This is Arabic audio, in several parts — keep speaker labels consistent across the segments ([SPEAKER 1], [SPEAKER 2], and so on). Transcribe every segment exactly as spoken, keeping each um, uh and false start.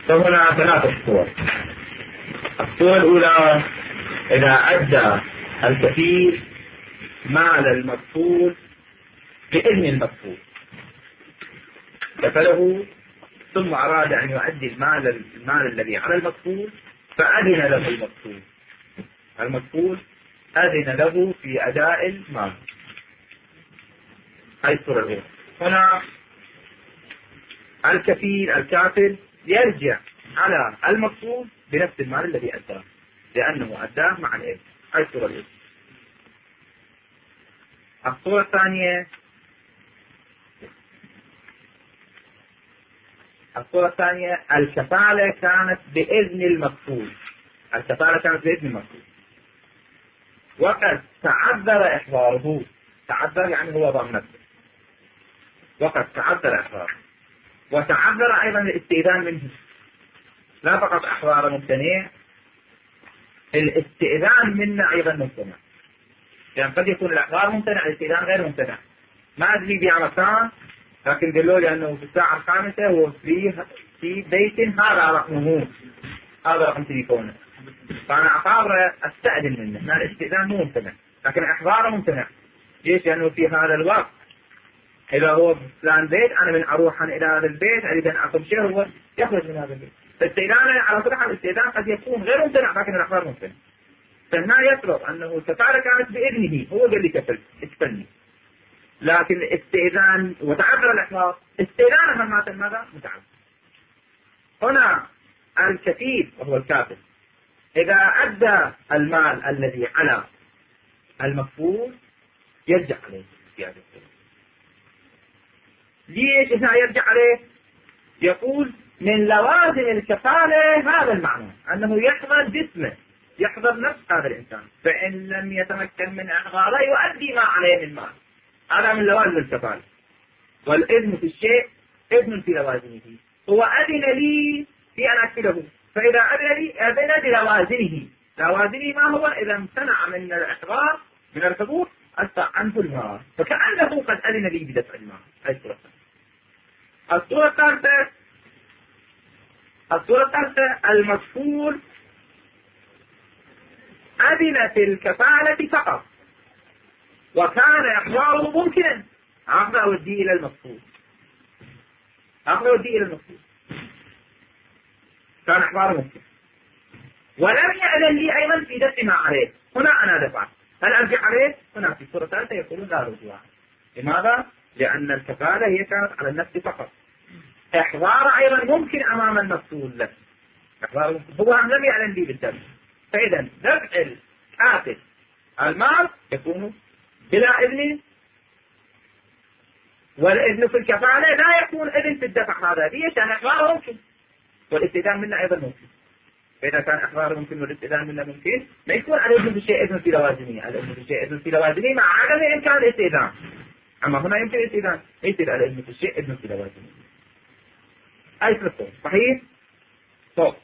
[SPEAKER 1] فهنا ثلاثة صور. الصورة الأولى: إذا أدى الكفيل مال المكفول بإذن المكفول، كفله ثم أراد أن يؤدي المال المال الذي على المكفول فأذن له المكفول المكفول أذن له في أداء المال. هذه الصورة الأولى. هنا الكفيل الكافل يرجع على المكفول بنفس المال الذي أداه لأنه أداه مع الإذن. هذه الصورة الأولى. الصورة الثانية الصورة الثانية الكفالة كانت بإذن المكفول الكفالة كانت بإذن المكفول وقد تعذر إحضاره. تعذر يعني هو ضامن نفسه. وقد تعذر إحضاره وتعذر أيضا الاستئذان منه. لا فقط إحضار ممتنع، الاستئذان منه أيضا ممتنع. يعني قد يكون الإحضار ممتنع، الاستئذان غير ممتنع. ما أدري بيع مكان لكن قالوا لي أنه في الساعة الخامسة هو في في بيت هذا رقمه، هذا رقم تليفونه، فأنا أحاضر أستأذن منه. هنا الاستئذان مو ممتنع لكن إحضاره ممتنع. ليش؟ لأنه في هذا الوقت إذا هو فلان بيت أنا من أروح إلى هذا البيت أريد أن أخذ شيء هو يخرج من هذا البيت. فالاستئذان على كل حال الاستئذان قد يكون غير ممتنع لكن الإحضار ممتنع. فهنا يفرض أنه الكفالة كانت بإذنه، هو قال لي كفل اكفلني، لكن الاستئذان وتعذر الإحضار استئذانه مات ماذا؟ متعذر. هنا الكفيل وهو الكافل إذا أدى المال الذي على المكفول يرجع عليه في هذا الصورة. ليش هنا يرجع عليه؟ يقول من لوازم الكفالة هذا المعنى أنه يحضر جسمه، يحضر نفس هذا الإنسان، فإن لم يتمكن من إحضاره يؤدي ما عليه من مال. هذا من لوازم الكفالة. والإذن في الشيء إذن في لوازمه. هو أذن لي في أن أكفله، فإذا أذن لي أذن بلوازمه. لوازمه ما هو؟ إذا امتنع من الإحضار من الحضور أدفع عنه المال، فكأنه قد أذن لي بدفع المال. هذه الصورة الثالثة. الصورة الثالثة الصورة الثالثة المكفول أذن في الكفالة فقط وكان إحضاره ممكنا، أخذ أوديه إلى المكفول أخذ أوديه إلى المكفول كان إحضاره ممكن، ولم يأذن لي أيضا في دفع ما عليه. هنا أنا دفعت، هل أرجع عليه؟ هنا في الصورة الثالثة يقولون لا رجوع. لماذا؟ لأن الكفالة هي كانت على النفس فقط. إحضار أيضا ممكن أمام المكفول له، إحضار هو لم يأذن لي بالدفع، فإذا دفع الكافل المال يكون بلا إذن، والإذن في الكفالة لا يكون إذن في الدفع. هذا ليش؟ لأن إحضاره ممكن والاستئذان منه أيضا ممكن. فإذا كان إحضاره ممكن والاستئذان منه ممكن ما يكون على إذن بالشيء إذن في لوازمه. الإذن بالشيء إذن في لوازمه مع عدم إمكان الاستئذان. أما هنا يمكن الاستئذان، يصير على إذن في الشيء إذن في لوازمه. أي صورة صحيح؟ طيب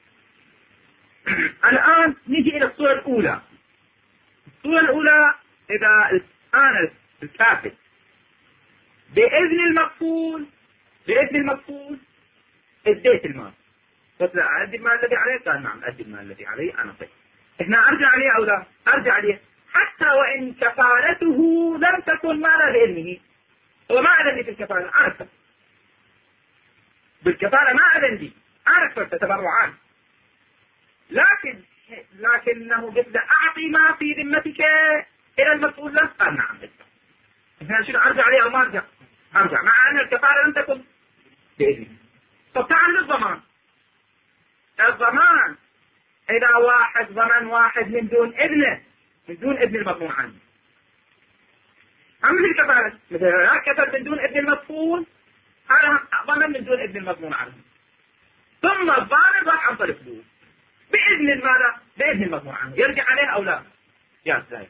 [SPEAKER 1] الآن نجي إلى الصورة الأولى. الصورة الأولى إذا الآن الكافل بإذن المكفول بإذن المكفول اديت المال، قلت لا أدي المال الذي عليه، قال نعم أدي المال الذي عليه أنا طيب. هنا أرجع عليه أو لا؟ أرجع عليه حتى وإن كفالته لم تكن مالا بإذنه. هو ما أذن لي في الكفالة، أنا كفلت بالكفالة، ما أذن لي، أنا كفلت تبرعان، لكن لكنه قلت أعطي ما في ذمتك إلى المسؤول له، قال نعم. هنا شنو أرجع عليه أو ما أرجع؟ أرجع مع أن الكفالة لم تكن بإذنه. طب تعال للضمان. الضمان إذا واحد ضمن واحد من دون إذنه، من دون إذن المضمون عنه، أما في الكفالة مثلا كفل من دون إذن المدفون، هذا ضمن من دون إذن المضمون عنه، ثم الضامن راح عن طريق فلوس بإذن ماذا؟ بإذن المضمون عنه، يرجع عليه أو لا؟ يا سيد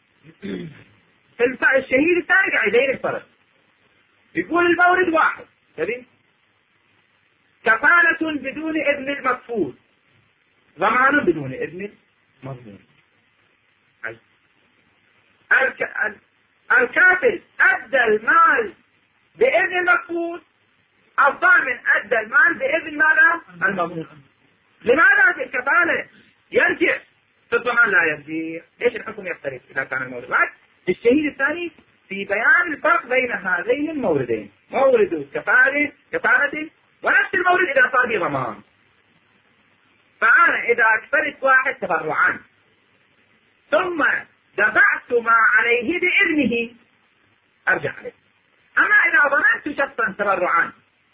[SPEAKER 1] الشهيد الثاني قاعد يدين الفرق، يقول المورد واحد تبين كفالة بدون إذن المكفول، ضمان بدون إذن المضمون. الكافل أدى المال بإذن المكفول، الضامن أدى المال بإذن ماذا؟ المضمون. لماذا في الكفالة يرجع في الضمان لا يرجع؟ ليش الحكم يختلف إذا كان المورد؟ بعد الشهيد الثاني في بيان الفرق بين هذين الموردين، مورد كفالة كفالة ونفس المورد إذا صار بضمان. فأنا إذا أكفلت واحد تبرعا ثم دفعت ما عليه بإذنه أرجع عليه. أما إذا ضمنت شخصا تبرعا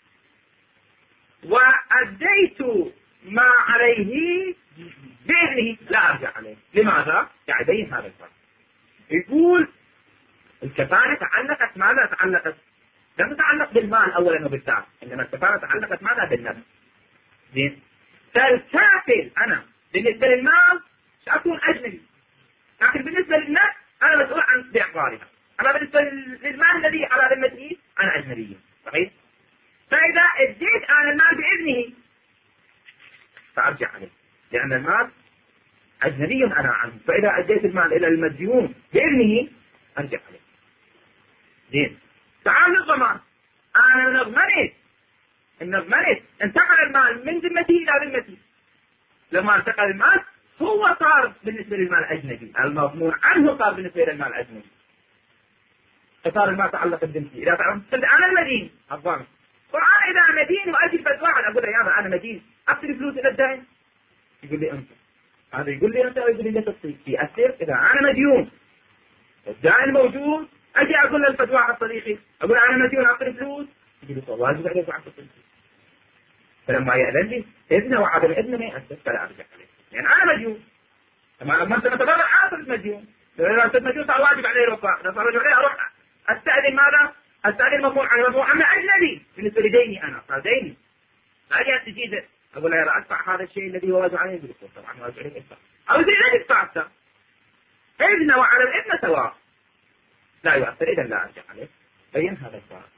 [SPEAKER 1] وأديت ما عليه بإذنه لا أرجع عليه. لماذا؟ يعني يبين هذا الفرق. يقول الكفالة تعلقت ماذا؟ تعلقت لم تتعلق بالمال أولا وبالذات، إنما الكفالة تعلقت ماذا؟ بالنفس. زين. فالكافل أنا بالنسبة للمال سأكون أجنبي، لكن بالنسبة للنفس أنا مسؤول عن بإعطارها. أما بالنسبة للمال الذي على ذمتي أنا أجنبي. صحيح؟ فإذا اديت أنا المال بإذنه فأرجع عليه، لأن المال أجنبي أنا عنه. فإذا أديت المال إلى المديون بإذنه أرجع عليه. زين. تعال الضمان. أنا نضمنت النضمنت انتقل المال من ذمتي إلى ذمتي. لما انتقل المال هو صار بالنسبة للمال أجنبي، المضمون عنه صار بالنسبة للمال أجنبي. فصار المال تعلق بذمتي. إذا فهمت أنا المدين الضامن، وأنا إذا مدين وأجي بس واحد أقول له يا أنا مدين أعطي فلوس إلى الدائن، يقول لي أنت، هذا يقول لي أنت ويقول لي لا تصير في أثر. إذا أنا مديون الدائن موجود أجي أقول له الفتوى على صديقي أقول أنا مديون أعطي فلوس، يقول لي واجب عليك وعطي فلوس. فلما يأذن لي إذنه وعدم إذنه ما يأثر فلا أرجع عليه، لأن أنا مديون. لما أنت متبرع عاطل مديون، إذا أنت مديون صار واجب عليه الوفاء، إذا صار واجب عليه أروح أستأذن ماذا؟ أستأذن مضمون عن المضمون أما أجنبي بالنسبة لديني أنا صار ديني. لا أجي أستجيد أقول له يا أدفع هذا الشيء الذي هو واجب عليه، يقول لي طبعا واجب عليك أدفع، أو زي لا تدفع أكثر. إذنه وعدم إذنه سواء لا يؤثر، إذا لا أرجع عليه. بين هذا الفرق.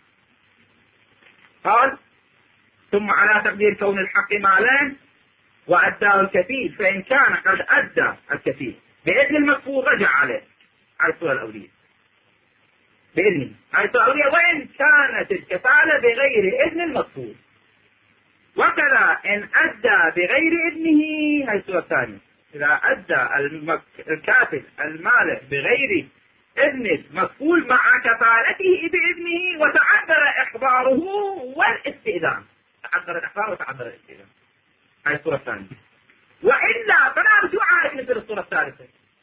[SPEAKER 1] قال ثم على تقدير كون الحق مالا وأداه الكفيل، فإن كان قد أدى الكفيل بإذن المكفول رجع عليه على الصورة الأولية بإذنه على الصورة الأولية، وإن كانت الكفالة بغير إذن المكفول. وكذا إن أدى بغير إذنه هي الصورة الثانية، إذا أدى المك... الكافل المال بغير إذن المكفول مع كفالته بإذنه وتعذر إحضاره والاستئذان، تعذر الإحضار وتعذر الاستئذان، هذه الصورة الثانية. وإلا فلا رجوع على مثل الصورة الثالثة،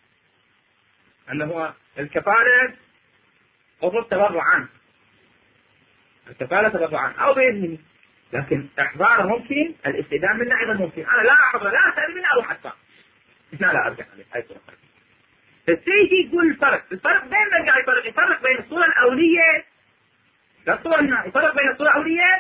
[SPEAKER 1] أنه الكفالة أفرض تبرعا، الكفالة تبرعا أو بإذنه، لكن إحضاره ممكن، الاستئذان منه أيضا ممكن. أنا لا أحضر لا أستأذن منه أروح أدفع، لا لا أرجع عليه. هذه الصورة الثالثة. فالسيدي يقول الفرق، الفرق بين نرجع الفرق يفرق بين الصورة الأولية الصورة يفرق بين الصورة الأولية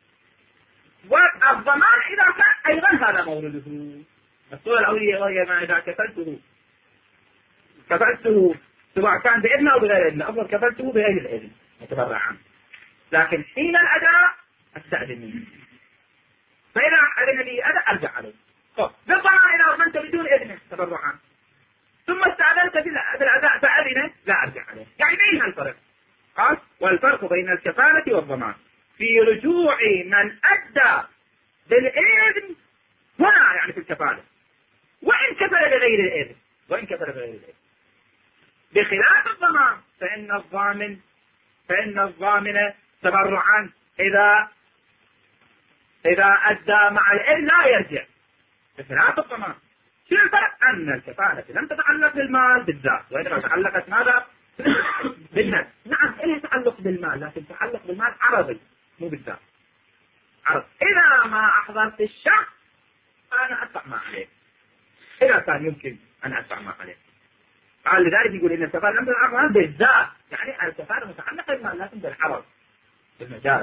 [SPEAKER 1] والضمان إذا كان أيضا هذا مورده. الصورة الأولية وهي ما إذا كفلته كفلته سواء كان بإذن أو بغير إذن، أفضل كفلته بغير الإذن متبرع عنه، لكن حين الأداء أستأذن منه، فإذا أذن لي أداء أرجع عليه. بالضمان إذا أضمنت بدون إذن تبرعا ثم استأذنت بالأداء فأذن لا أرجع عليه. يعني بين الفرق. قال والفرق بين الكفالة والضمان في رجوع من أدى بالإذن هنا، يعني في الكفالة، وإن كفل بغير الإذن وإن كفل بغير الإذن، بخلاف الضمان فإن الضامن فإن الضامن تبرعا إذا إذا أدى مع الإذن لا يرجع، بخلاف الضمان. شو الفرق؟ أن الكفالة لم تتعلق بالمال بالذات، وإنما تعلقت ماذا؟ بالنفس. نعم إلها تعلق بالمال، لكن تعلق بالمال عرضي مو بالذات، عرض. إذا ما أحضرت الشخص أنا أدفع ما عليه، إذا كان يمكن أن أدفع ما عليه. قال لذلك يقول إن الكفالة لم تتعلق بالذات، يعني الكفالة متعلقة بالمال لكن بالعرض بالمجاز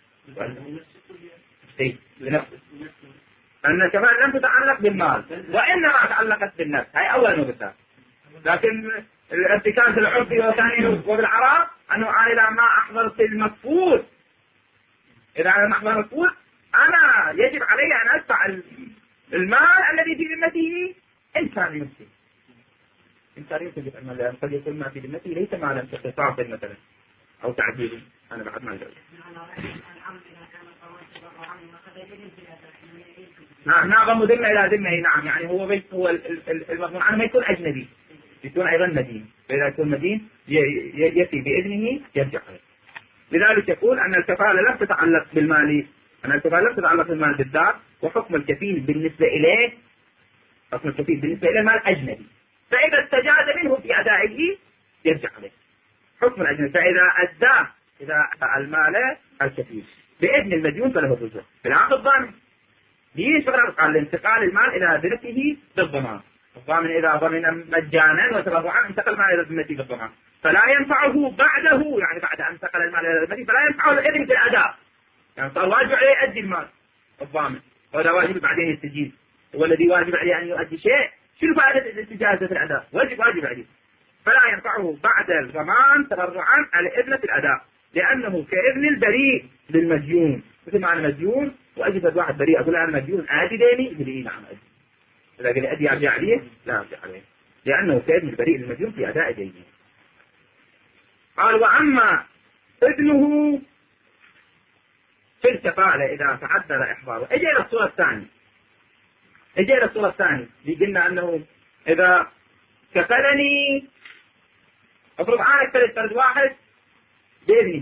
[SPEAKER 1] بنفسه. أن الكفالة لم تتعلق بالمال وإنما تعلقت بالنفس، هاي أول نقطة. لكن الارتكاز العرفي وثاني وبالعراض أنه أنا إذا ما أحضرت المكفول إذا أنا ما أحضر المكفول أنا يجب علي أن أدفع المال الذي في ذمته إن كان يمكن إن كان يمكن أن قد يكون ما في ذمته ليس مالا كقطاع مثلا أو تعديل. أنا بعد ما أجل نعم نعم ذمة إلى ذمة. نعم يعني هو بيت هو المضمون عنه ما يكون أجنبي، يكون أيضا مدين، فإذا يكون مدين يأتي بإذنه يرجع عليه. لذلك يقول أن الكفالة لا تتعلق بالمال، أن الكفالة لا تتعلق بالمال بالذات، وحكم الكفيل بالنسبة إليه حكم الكفيل بالنسبة إلى المال أجنبي، فإذا استجاز منه في أدائه يرجع عليه حكم الأجنبي. فإذا أدى إذا المال الكفيل بإذن المديون فله الرجوع. في العقد الضامن يشغل على انتقال المال إلى ذمته بالضمان. الضامن إذا ضمن مجانا وتبرعا انتقل المال إلى ذمته بالضمان، فلا ينفعه بعده، يعني بعد أن انتقل المال إلى ذمته فلا ينفعه الإذن بالأداء، يعني صار واجب عليه يؤدي المال الضامن، وهذا واجب بعدين يستجيب. هو الذي واجب عليه أن يؤدي شيء، شنو فائدة الاستجازة في الأداء؟ واجب واجب عليه، فلا ينفعه بعد الضمان تبرعا على إذن في الأداء، لأنه كإذن البريء للمديون. مثل ما أنا مديون وأجد واحد بريء أقول أنا مديون آدي ديني، يقول لي نعم أدي، إذا قال لي أدي أرجع عليه لا أرجع عليه، لأنه كإذن البريء للمديون في أداء دينه. قال وأما إذنه في الكفالة إذا تعذر إحضاره. اجي إلى الصورة الثانية، اجي إلى الصورة الثانية اللي قلنا أنه إذا كفلني افرض عنك فرد فرد واحد بإذنه،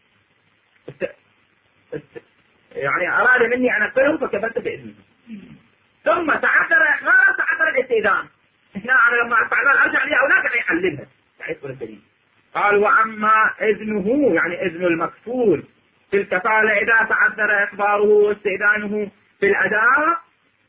[SPEAKER 1] يعني أراد مني أن أقله فكفلت بإذنه، ثم تعذر إحضاره تعذر الاستئذان، هنا أنا لما أدفع المال أرجع لي أو لا قاعد يحللها يقول الدليل. قال وأما إذنه يعني إذن المكفول في الكفالة إذا تعذر إخباره واستئذانه في الأداء.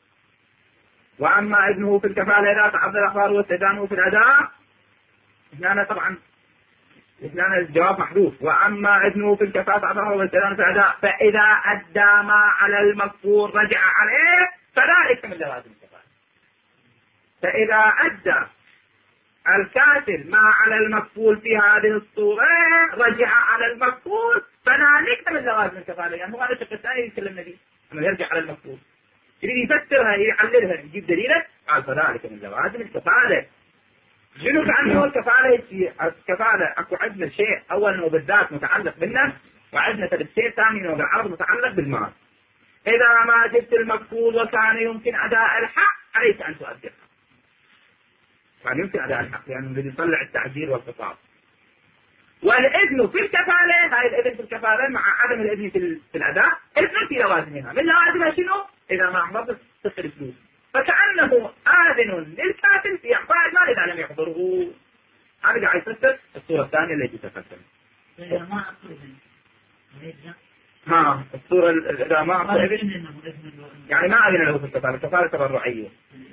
[SPEAKER 1] وأما إذنه في الكفالة إذا تعذر إخباره واستئذانه في الأداء، هنا طبعا هنا الجواب محذوف. وأما إذنه في الكفالة تعذر واستئذانه في الأداء فإذا أدى ما على المكفول رجع عليه فذلك من لوازم الكفالة. فإذا أدى الكافل ما على المكفول في هذه الصورة رجع على المكفول فذلك من لوازم الكفالة. يعني هو هذا الشق الثاني يتكلمنا به انه يرجع على المكفول، يريد يفسرها يحللها يجيب دليله، قال فذلك من لوازم الكفالة. شنو كأنه الكفالة؟ الكفالة اكو عندنا شيء اول انه بالذات متعلق بالنفس، وعندنا شيء ثاني انه بالعرض متعلق بالمال. اذا ما جبت المكفول وكان يمكن اداء الحق عليك ان تؤدي الحق، يعني يمكن أداء الحق لأنه يعني الذي يطلع التعجير والقصاص. والإذن في الكفالة، هاي الإذن في الكفالة مع عدم الإذن في الأداء إذن في لوازمها. من لوازمها شنو؟ إذا ما أحضرت تصل الفلوس، فكأنه آذن للكافل في إعطاء المال إذا لم يحضره. هذا قاعد يفسر الصورة الثانية التي تقدم.
[SPEAKER 2] إذا ما أعطوا إذن
[SPEAKER 1] ها الصورة إذا ما أعطوا إذن يعني ما أذن له في الكفالة، الكفالة تبرعية.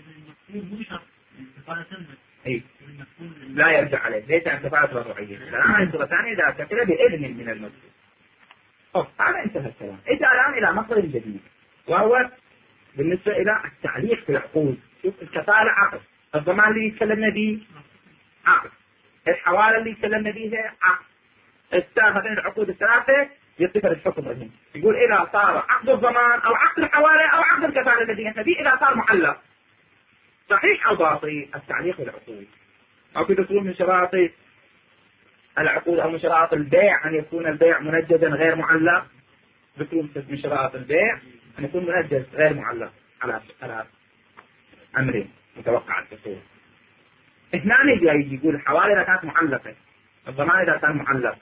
[SPEAKER 1] إيه؟ لا يرجع عليه، ليس عن كفالة تبرعية. الآن الصورة الثانية إذا كفل بإذن من المسؤول. أوه هذا انتهى الكلام. إجا الآن إلى مصدر جديد، وهو بالنسبة إلى التعليق في العقود. شوف الكفالة عقد، الضمان اللي يتكلمنا به عقد، الحوالة اللي يتكلمنا بها عقد. الثلاثة العقود الثلاثة يصفر الحكم الذي يقول إذا صار عقد الضمان أو عقد الحوالة أو عقد الكفالة الذي احنا فيه إذا صار معلق صحيح أو باطل. التعليق العقود أو في دخول من شرائط العقود أو من شرائط البيع أن يكون البيع منجزا غير معلق. ذكروا من شرائط البيع أن يكون منجز غير معلق على على أمرين متوقع الدخول. هنا يجي يقول الحوالة إذا كانت معلقة، الضمان إذا كان معلق،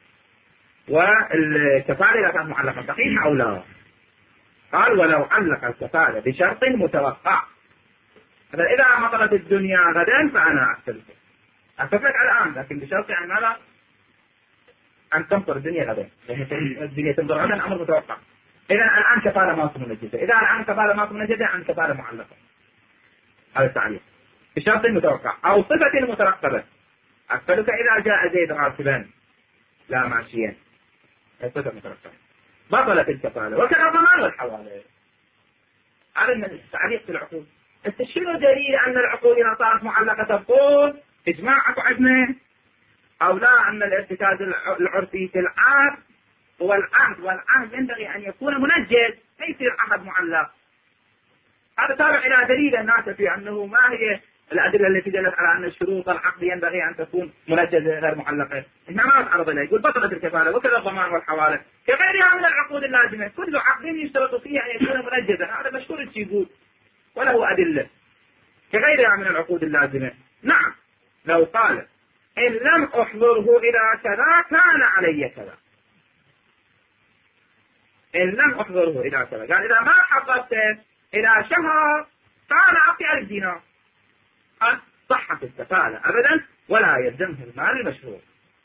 [SPEAKER 1] والكفالة إذا كانت معلقة صحيح أو لا. قال ولو علق الكفالة بشرط متوقع، إذا مطلت الدنيا غدا فأنا أكتفلك أكتفلك الآن، لكن بشرط يعني ماذا؟ أن تمطر الدنيا غدا، يعني الدنيا تمطر غدا أمر متوقع. إذا الآن كفالة ما منجزة، إذا الآن كفالة ما منجزة عن كفالة معلقة. هذا التعليق بشرط متوقع أو صفة مترقبة. أكتفلك إذا جاء زيد راكبا لا ماشيا، صفة مترقبة بطلت الكفالة. وكذا الضمان والحوالة. هذا التعليق في العقود. شنو دليل أن العقود إذا صارت معلقة تبطل؟ إجماع عندنا أو لا أن الارتكاز العرفي في العهد هو العهد، والعهد ينبغي أن يكون منجز ما يصير عهد معلق. هذا تابع إلى دليل الناس في أنه ما هي الأدلة التي دلت على أن الشروط العقد ينبغي أن تكون منجزة غير معلقة، هنا ما تعرض إليه. يقول بطلت الكفالة وكذا الضمان والحوالة كغيرها من العقود اللازمة، كل عقد يشترط فيه أن يكون منجزا، هذا مشهور يقول وله أدلة كغيرها من العقود اللازمة. نعم لو قال إن لم أحضره إلى كذا كان علي كذا، إن لم أحضره إلى كذا، قال إذا ما حضرته إلى شهر كان أعطي ألف دينار، قال صحت الكفالة أبدا ولا يلزمه المال المشروع،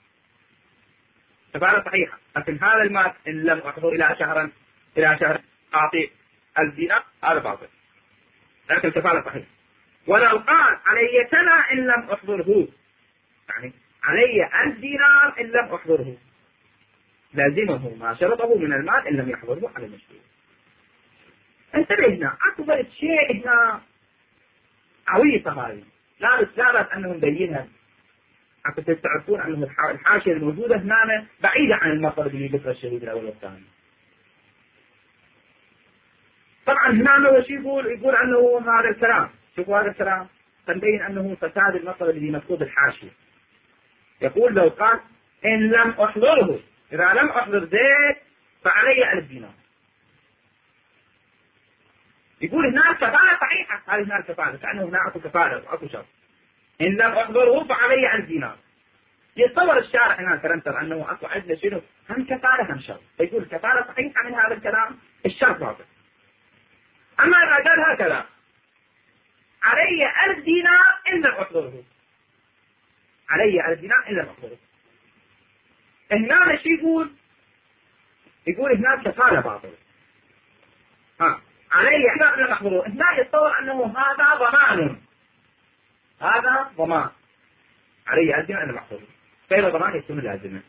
[SPEAKER 1] كفالة صحيحة. لكن هذا المال إن لم أحضر إلى شهرا إلى شهر أعطي ألف دينار هذا باطل، لكن الكفالة صحيحة. ولو قال علي كذا إن لم أحضره، يعني علي ألف دينار إن لم أحضره، لازمه ما شرطه من المال إن لم يحضره على المشروع. انتبه هنا أكبر شيء هنا عويصة هذه، لا بس لا بس أنه مبينها حتى تعرفون أنه الحاشية الموجودة هنا بعيدة عن المطلب اللي ذكر الشهيد الأول والثاني. طبعا هنا هو شو يقول؟ يقول أنه هذا الكلام، شوفوا هذا الكلام تبين أنه فساد المطلب اللي مكتوب الحاشية. يقول لو قال إن لم أحضره، إذا لم أحضر زيت فعلي ألف دينار، يقول هنا كفالة صحيحة، هذه هنا الكفالة كأنه هنا أكو كفالة أكو شرط، إن لم أحضره فعلي ألف دينار. يتصور الشارع هنا ترى أنه أكو عندنا شنو هم كفالة هم شرط، فيقول كفالة صحيحة من هذا الكلام، الشرط باطل. أما إذا قال هكذا علي ألف دينار إن لم أحضره، علي ألف دينار إن لم أحضره، هنا شو يقول؟ يقول هنا كفالة باطل، ها علي ألف إن لم أحضره، هنا يتصور أنه هذا ضمان، هذا ضمان علي ألف دينار إن لم أحضره، غير ضمان يكون لازمة.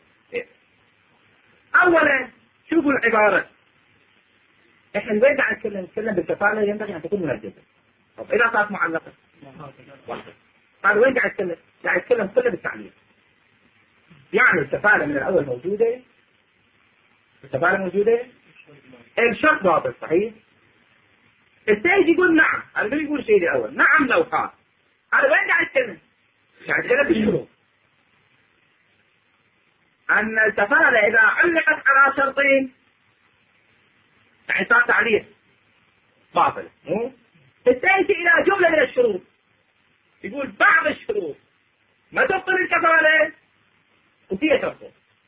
[SPEAKER 1] أولا شوفوا العبارة، إحنا البيت عن نتكلم نتكلم بالكفالة ينبغي أن تكون منجزة. طب إذا صارت معلقة واحدة، قال وين قاعد يتكلم؟ قاعد يتكلم كله بالتعليق، يعني الكفالة من الأول موجودة، الكفالة موجودة، الشرط باطل صحيح. السيد يقول نعم، هذا ما يقول شيء الأول، نعم لو قال، هذا وين قاعد يتكلم؟ قاعد يتكلم بالشروط، أن الكفالة إذا علقت على شرطين يعني صار تعليق باطل. السيد إلى جملة من الشروط، يقول بعض الشروط ما تبطل الكفالة وهي تبطل،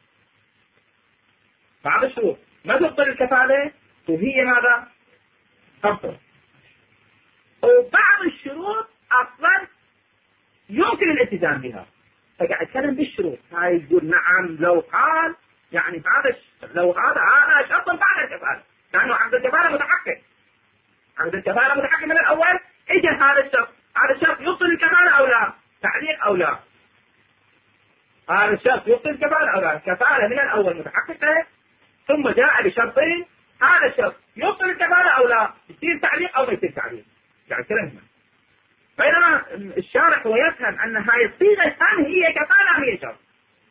[SPEAKER 1] بعض الشروط ما تبطل الكفالة وهي ماذا؟ تبطل. وبعض الشروط أصلا يمكن الالتزام بها، فقاعد يتكلم بالشروط. هاي يقول نعم لو قال، يعني هذا لو هذا هذا شرط بعد الكفالة، لأنه عقد الكفالة متحقق، عقد الكفالة متحقق من الأول، إجا هذا الشرط، هذا الشرط يبطل الكفالة أو لا؟ تعليق أو لا؟ هذا الشرط يبطل الكفالة أو لا؟ الكفالة من الأول متحققة ثم جاء بشرطين، هذا الشرط يبطل الكفالة أو لا؟ يصير تعليق أو ما يصير تعليق، يعني كلامنا. بينما الشارح هو يفهم أن هاي الصيغة الثانية هي كفالة هي شرط،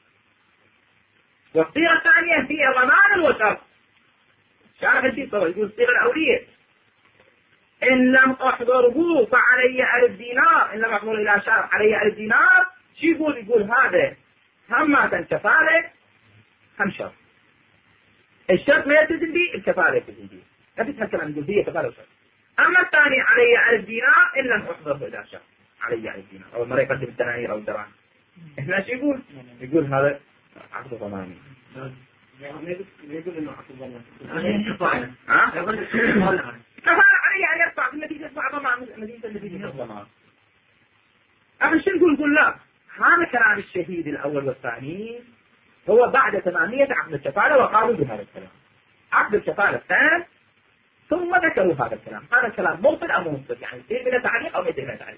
[SPEAKER 1] والصيغة الثانية هي ضمان وشرط. الشارح الشيء يقول الصيغة الأولية إن لم أحضره فعلي ألف دينار، إن لم أحضر إلى شهر علي ألف دينار، شو يقول؟ يقول هذا هم كان كفالة هم شرط، الشرط ما يلتزم به، الكفالة يلتزم به، لا تتكلم يقول هي كفالة وشرط. أما الثاني علي ألف دينار إن لم أحضره إلى شهر علي ألف دينار، أول مرة يقدم الدنانير أو الدراهم، هنا شو يقول؟ يقول هذا عقد ضماني. يقول إنه عقد ضماني. ها؟ كفالة علي أن يرفع في النتيجة يرفع ضمان، النتيجة النتيجة الضمان. أخي شو نقول؟ نقول لا، هذا كلام الشهيد الأول والثاني هو بعد تمامية عقد الكفالة، وقالوا بهذا الكلام عقد الكفالة الثاني ثم ذكروا هذا الكلام. هذا الكلام مبطل أو مبطل، يعني يصير بلا تعليق أو ما يصير بلا تعليق.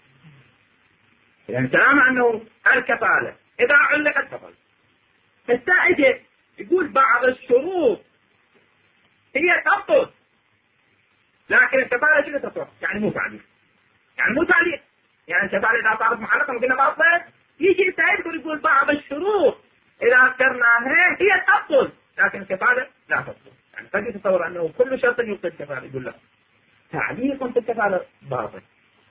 [SPEAKER 1] يعني كلام أنه الكفالة إذا علقت بطل، فالسائد يقول بعض الشروط هي تبطل، لكن الكفالة شنو تصح؟ يعني مو تعليق، يعني مو تعليق، يعني الكفالة إذا صارت معلقة وقلنا باطلة، يجي السائد يقول بعض الشروط إذا ذكرناها هي تبطل، لكن الكفالة لا تبطل. يعني قد يتصور أنه كل شرط يبطل الكفالة، يقول لا، تعليق في الكفالة باطل،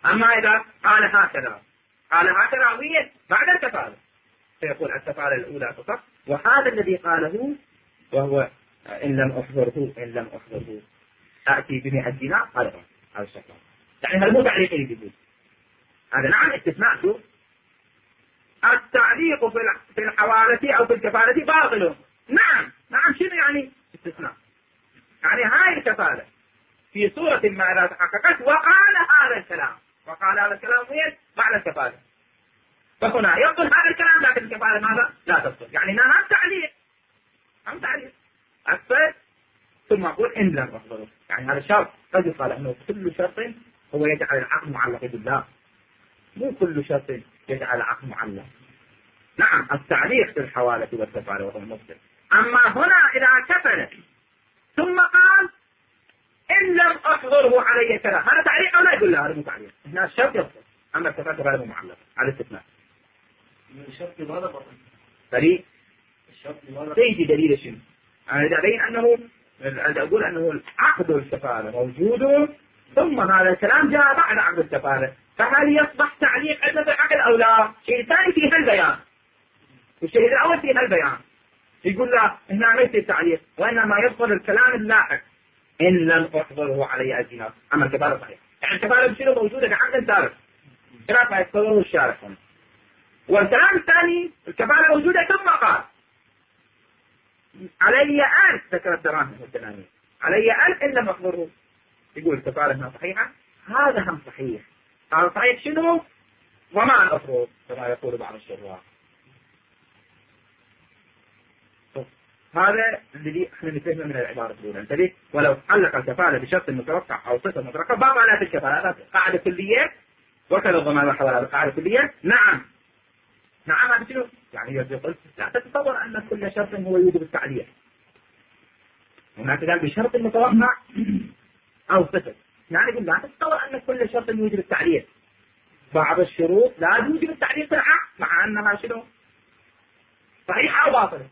[SPEAKER 1] أما إذا قال هكذا قال هكذا وين بعد الكفالة فيقول الكفالة الأولى فقط، وهذا الذي قاله وهو إن لم أحضره إن لم أحضره أأتي بمئة دينار هذا هذا الشكل، يعني هذا مو تعليق يجوز، هذا نعم استثناء. شوف التعليق في الحوالة أو في الكفالة باطل، نعم نعم شنو يعني استثناء؟ يعني هاي الكفالة في صورة ما إذا تحققت وقال هذا الكلام وقال هذا الكلام وين بعد الكفالة، فهنا يبطل هذا الكلام لكن الكفالة ماذا لا تبطل، يعني نعم تعليق هم تعليق أكثر. ثم أقول إن لم أحضره، يعني هذا شرط قد يقال أنه كل شرط هو يجعل العقد معلق بالله، مو كل شرط يجعل العقد معلق. نعم التعليق في الحوالة والكفالة وهو المفصل. أما هنا إذا كفل ثم قال إن لم أحضره علي كذا، هذا تعليق أو لا يقول لا هذا مو تعليق، هنا الشرط يبطل، أما الكفالة غير معلق على الاستثناء.
[SPEAKER 2] الشرط لماذا بطل؟
[SPEAKER 1] دليل
[SPEAKER 2] الشرط لماذا؟
[SPEAKER 1] سيجي دليل شنو؟ أنا إذا أبين أنه أقول أنه عقد الكفالة موجود ثم هذا الكلام جاء بعد عقد الكفالة، فهل يصبح تعليق عندنا في العقد أو لا؟ شيء ثاني في هالبيان، والشيء الأول في هالبيان يقول لا هنا ليس التعليق وإنما يدخل الكلام اللاحق إن لم أحضره علي الدينار. أما الكفالة صحيح، يعني الكفالة بشنو موجودة في عقد ثالث خلاف ما يتصوره الشارع هنا، والكلام الثاني الكفالة موجودة ثم قال علي ألف ذكر الدراهم والدنانير علي ألف إن لم أحضره، يقول الكفالة هنا صحيحة، هذا هم صحيح. هذا صحيح شنو؟ وما الأفروض كما يقول بعض الشراح. هذا الذي احنا نفهمه من العبارة الأولى، انتبه ولو علق الكفالة بشرط متوقع أو صفة مترقبة باطلت الكفالة، هذا قاعدة كلية وكذا الضمان والحوالة هذا قاعدة كلية. نعم نعم هذا شنو؟ يعني يقول لا تتصور أن كل شرط هو يوجب التعليق، هناك قال بشرط متوقع أو صفة، يعني يقول لا تتصور أن كل شرط يوجب التعليق، بعض الشروط لا يوجب التعليق في العقد مع أنها شنو؟ صحيحة أو باطلة.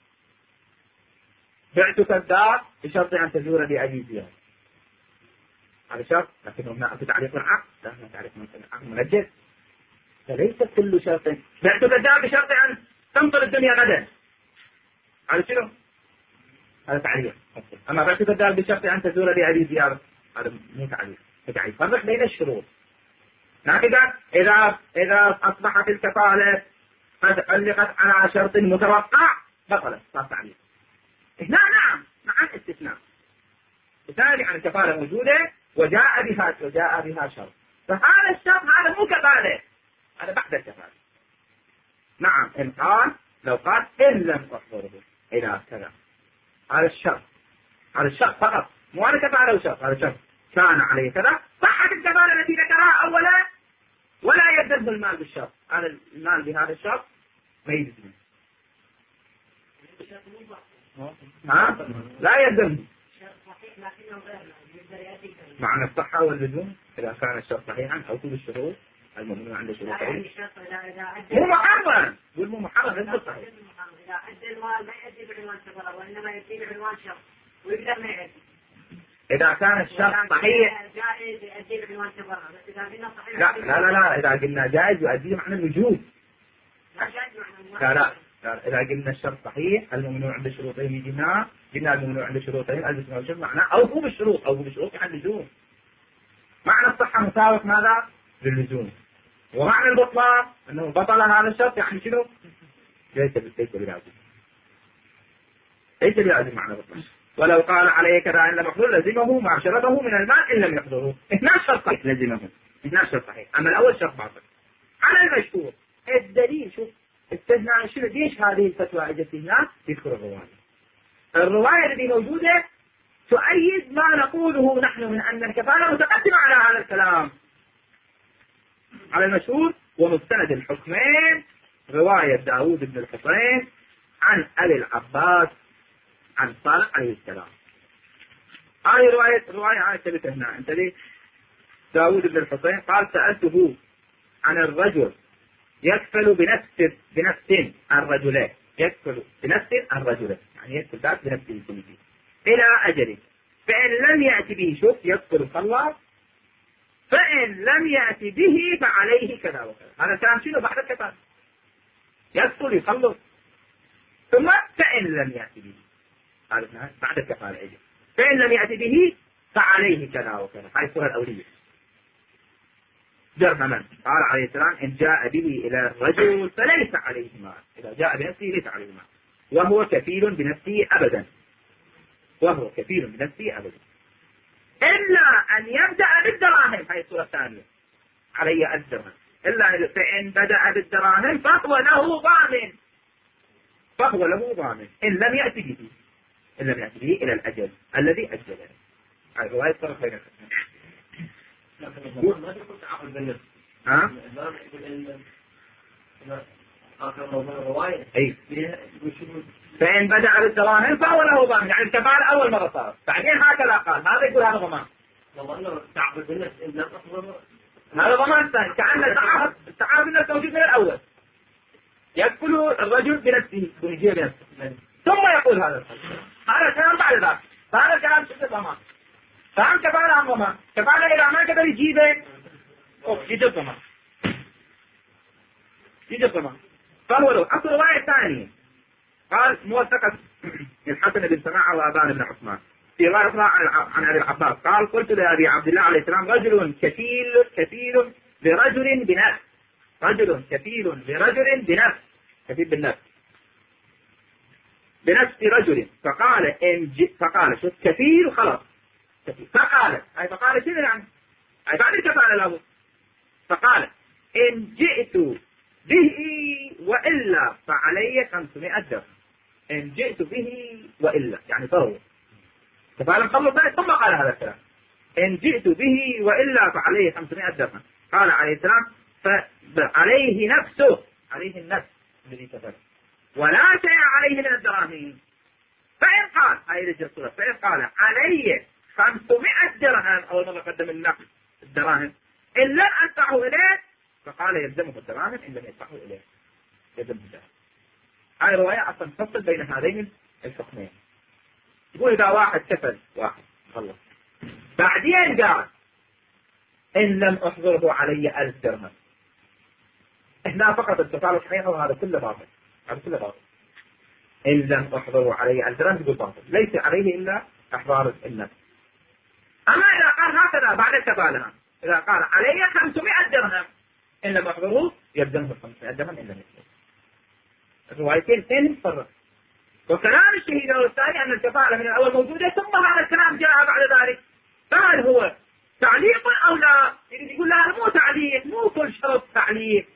[SPEAKER 1] بعتك الدار بشرط أن تزور لي عزيزها، هذا شرط، لكن هنا في تعليق العقد لا هنا تعليق العقد منجز، فليس كل شرط. بعتك الدار بشرط أن تمطر الدنيا غدا، هذا شنو؟ هذا تعليق. أما بعتك الدار بشرط أن تزور لي عزيزها هذا مو تعليق. تعليق فرق بين الشروط. لكن إذا إذا أصبحت الكفالة قد علقت على شرط متوقع بطلت صار تعليق. هنا نعم نعم استثناء، بالتالي عن الكفالة موجودة وجاء بها وجاء بها شرط، فهذا الشرط هذا مو كفالة، هذا بعد الكفالة. نعم إن قال لو قال إن لم أحضره إلى كذا، هذا الشرط هذا الشرط فقط مو هذا كفالة وشرط، هذا شرط كان عليه كذا صحت الكفالة التي ذكرها أولا ولا يلزمه المال بالشرط، هذا المال بهذا الشرط ما يلزمه. ها؟ لا يلزمه معنى الصحة واللزوم إذا كان الشرط صحيحا أو كل الشروط المؤمنون عنده شروطين مو محرم، يقول مو محرم غير صحيح.
[SPEAKER 2] إذا أدى المال ما يأدي بعنوان سفر وإنما يأدي بعنوان شرط ويقدر ما يأدي.
[SPEAKER 1] إذا كان الشرط صحيح
[SPEAKER 2] جائز يؤدي بعنوان سفر، بس إذا قلنا صحيح
[SPEAKER 1] لا لا لا لا إذا قلنا جائز يؤدي معنى الوجوب.
[SPEAKER 2] لا جائز معنى
[SPEAKER 1] لا لا إذا قلنا الشرط صحيح الممنوع عند شروطين يجينا قلنا الممنوع عند شروطين البسنا وشرط معناه أو هو بالشروط أو هو بالشروط عن اللزوم. معنى الصحة مساوق ماذا؟ للزوم. ومعنى البطلان أنه بطل هذا الشرط يعني شنو؟ ليس ليس بلازم ليس بلازم معنى البطلان. ولو قال عليه كذا إن لم يحضر لزمه ما شرطه من المال إن لم يحضره. اثنان شرط صحيح لزمه، اثنان شرط صحيح، أما الأول شرط باطل. على المشهور الدليل شوف استثناء شنو؟ ليش هذه الفتوى اجت هنا؟ يذكر الرواية. الرواية التي موجودة تؤيد ما نقوله نحن من أن الكفالة متقدمة على هذا الكلام. على المشهور ومستند الحكمين رواية داود بن الحسين عن أبي العباس عن صالح عليه السلام. هذه رواية رواية عن ثبت هنا انتبه. داود بن الحسين قال سألته عن الرجل يكفل بنفس بنفس الرجلين، يكفل بنفس الرجلين يعني يكفل ذات بنفسه كله إلى أجله، فإن لم يأتي به شوف يكفل خلاص فإن لم يأتي به فعليه كذا وكذا. هذا الكلام شنو بعد الكفالة؟ يدخل يخلص ثم فإن لم يأتي به، هذا بعد الكفالة يجي فإن لم يأتي به فعليه كذا وكذا. هاي الصورة الأولية. درهما قال عليه السلام إن جاء به إلى الرجل فليس عليه مال، إذا جاء بنفسه ليس عليه مال، وهو كفيل بنفسه أبدا، وهو كفيل بنفسه أبدا إلا أن يبدأ بالدراهم. هاي الصورة الثانية علي الدرهم، إلا فإن بدأ بالدراهم فهو له ضامن، فهو له ضامن إن لم يأتي به، إن لم يأتي به إلى الأجل الذي أجله. هاي رواية الطرف بين الحسنين. ها؟ أي. فإن بدأ بالدراهم فهو له ضامن، يعني الكفالة أول مرة صار، بعدين هكذا قال، ماذا يقول هذا ضمان؟ هذا ضمان ثاني، كأن التعارض التعارض النفس موجود من الأول. يدخل الرجل بنفسه ويجي بنفسه ثم يقول هذا الكلام، هذا الكلام بعد ذلك، فهذا الكلام شو ضمان؟ فهم كفالة عن ضمان، كفالة إذا ما قدر يجيبه يجي الضمان، يجي الضمان. فهو له. أصل رواية ثانية قال موثقة الحسن بن سماعة وأبان بن عثمان في رواية أخرى عن أبي العباس قال قلت لأبي عبد الله عليه السلام رجل كفيل كفيل برجل بنفس، رجل كفيل برجل بنفس، كفيل بالنفس بنفس رجل، فقال إن ج... فقال شو كفيل خلاص كفيل. فقال أي فقال شنو يعني؟ أي بعد الكفالة له. فقال إن جئت به وإلا فعلي خمسمائة درهم، إن جئت به وإلا يعني ضروري كفالة قبل ذلك ثم قال هذا الكلام إن جئت به وإلا فعليه خمسمائة درهم. قال عليه السلام فعليه نفسه، عليه النفس الذي كفل، ولا شيء عليه من الدراهم. فإن قال هاي رجل الصورة، فإن قال علي خمسمائة درهم أول مرة قدم النقد الدراهم إن لم أدفعه إليه فقال يلزمه الدراهم إن لم يدفعه إليه يلزمه الدراهم. هاي رواية أصلا تفصل بين هذين الحكمين. يقول إذا واحد كفل واحد خلص بعدين قال إن لم أحضره علي ألف درهم، إحنا فقط الكفالة صحيحة وهذا كله باطل، هذا كله باطل. إن لم أحضره علي ألف درهم يقول باطل، ليس عليه إلا إحضار النفس. أما إذا قال هكذا بعد الكفالة، إذا قال علي خمسمائة درهم إن لم أحضره يلزمه خمسمائة درهم إن لم يحضره. الروايتين اثنين مفرق. وكلام الشهيد والثاني أن الكفالة من الأول موجودة ثم هذا الكلام جاء بعد ذلك، فهل هو تعليق أو لا؟ يقول لا مو تعليق، مو كل شرط تعليق.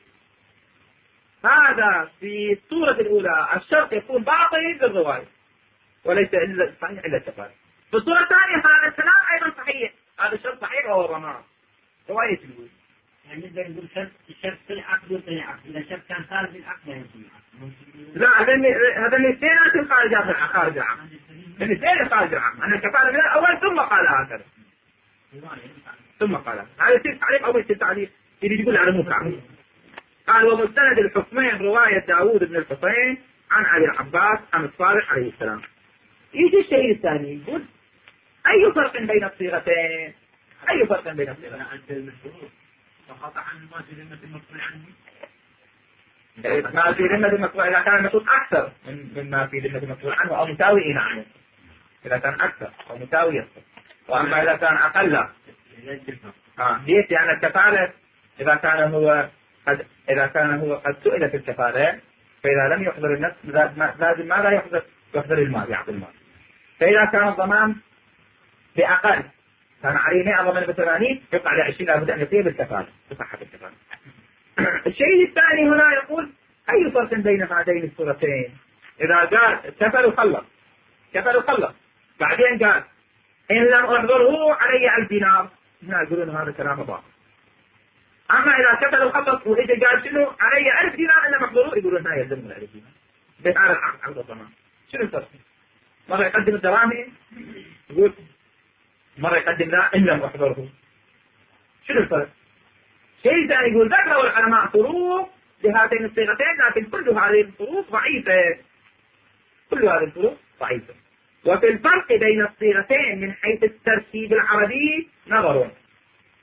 [SPEAKER 1] هذا في الصورة الأولى الشرط يكون باطل بالرواية وليس إلا صحيح إلا الكفالة. في الصورة الثانية هذا الكلام أيضا صحيح، هذا الشرط صحيح وهو الرماد. رواية تقول
[SPEAKER 2] يعني نقدر نقول شرط الشرط في العقد وفي العقد، إذا شرط كان خارج العقد لا يمكن العقد.
[SPEAKER 1] لا هذا هذا الاثنين خارج خارج العقد، الاثنين خارج العقد. أنا الكفالة من الأول ثم قال هكذا ثم قال هذا يصير تعليق أو يصير تعليق. يريد يقول على مو تعليق. قال ومستند الحكمين رواية داوود بن الحسين عن أبي العباس عن الصالح عليه السلام. يجي الشيء الثاني يقول أي فرق بين الصيغتين؟ أي فرق بين الصيغتين؟
[SPEAKER 2] فقطع عن ما في ذمة المقطوع عنه.
[SPEAKER 1] ما في ذمة المقطوع إذا كان المقطوع أكثر مما في ذمة المقطوع عنه أو مساوي عنه، إذا كان أكثر أو مساوي. وأما إذا كان أقل آه ليش؟ يعني الكفالة إذا كان هو قد إذا كان هو قد سئل في الكفالة فإذا لم يحضر النفس لازم ماذا يحضر؟ يحضر المال، يعطي المال. فإذا كان الضمان بأقل كان عليه مئة ضمان بثمانين يقع على عشرين لابد أن يصير بالكفالة بصحة الكفالة. الشيء الثاني هنا يقول أي فرق بين هذين الصورتين؟ إذا قال كفل وخلص كفل وخلص بعدين قال إن لم أحضره علي ألف دينار، هنا يقولون هذا كلام باطل. أما إذا كفل وخلص وإذا قال شنو علي ألف دينار إن لم أحضره يقولون هنا يلزم الألف دينار بهذا العقد عقد الضمان. شنو الفرق؟ مرة يقدم الدراهم يقول مرة يقدم لا إن لم أحضره. شنو الفرق؟ شيء ثاني يقول ذكروا العلماء فروق لهاتين الصيغتين لكن كل هذه الفروق ضعيفة، كل هذه الفروق ضعيفة. وفي الفرق بين الصيغتين من حيث التركيب العربي نظر،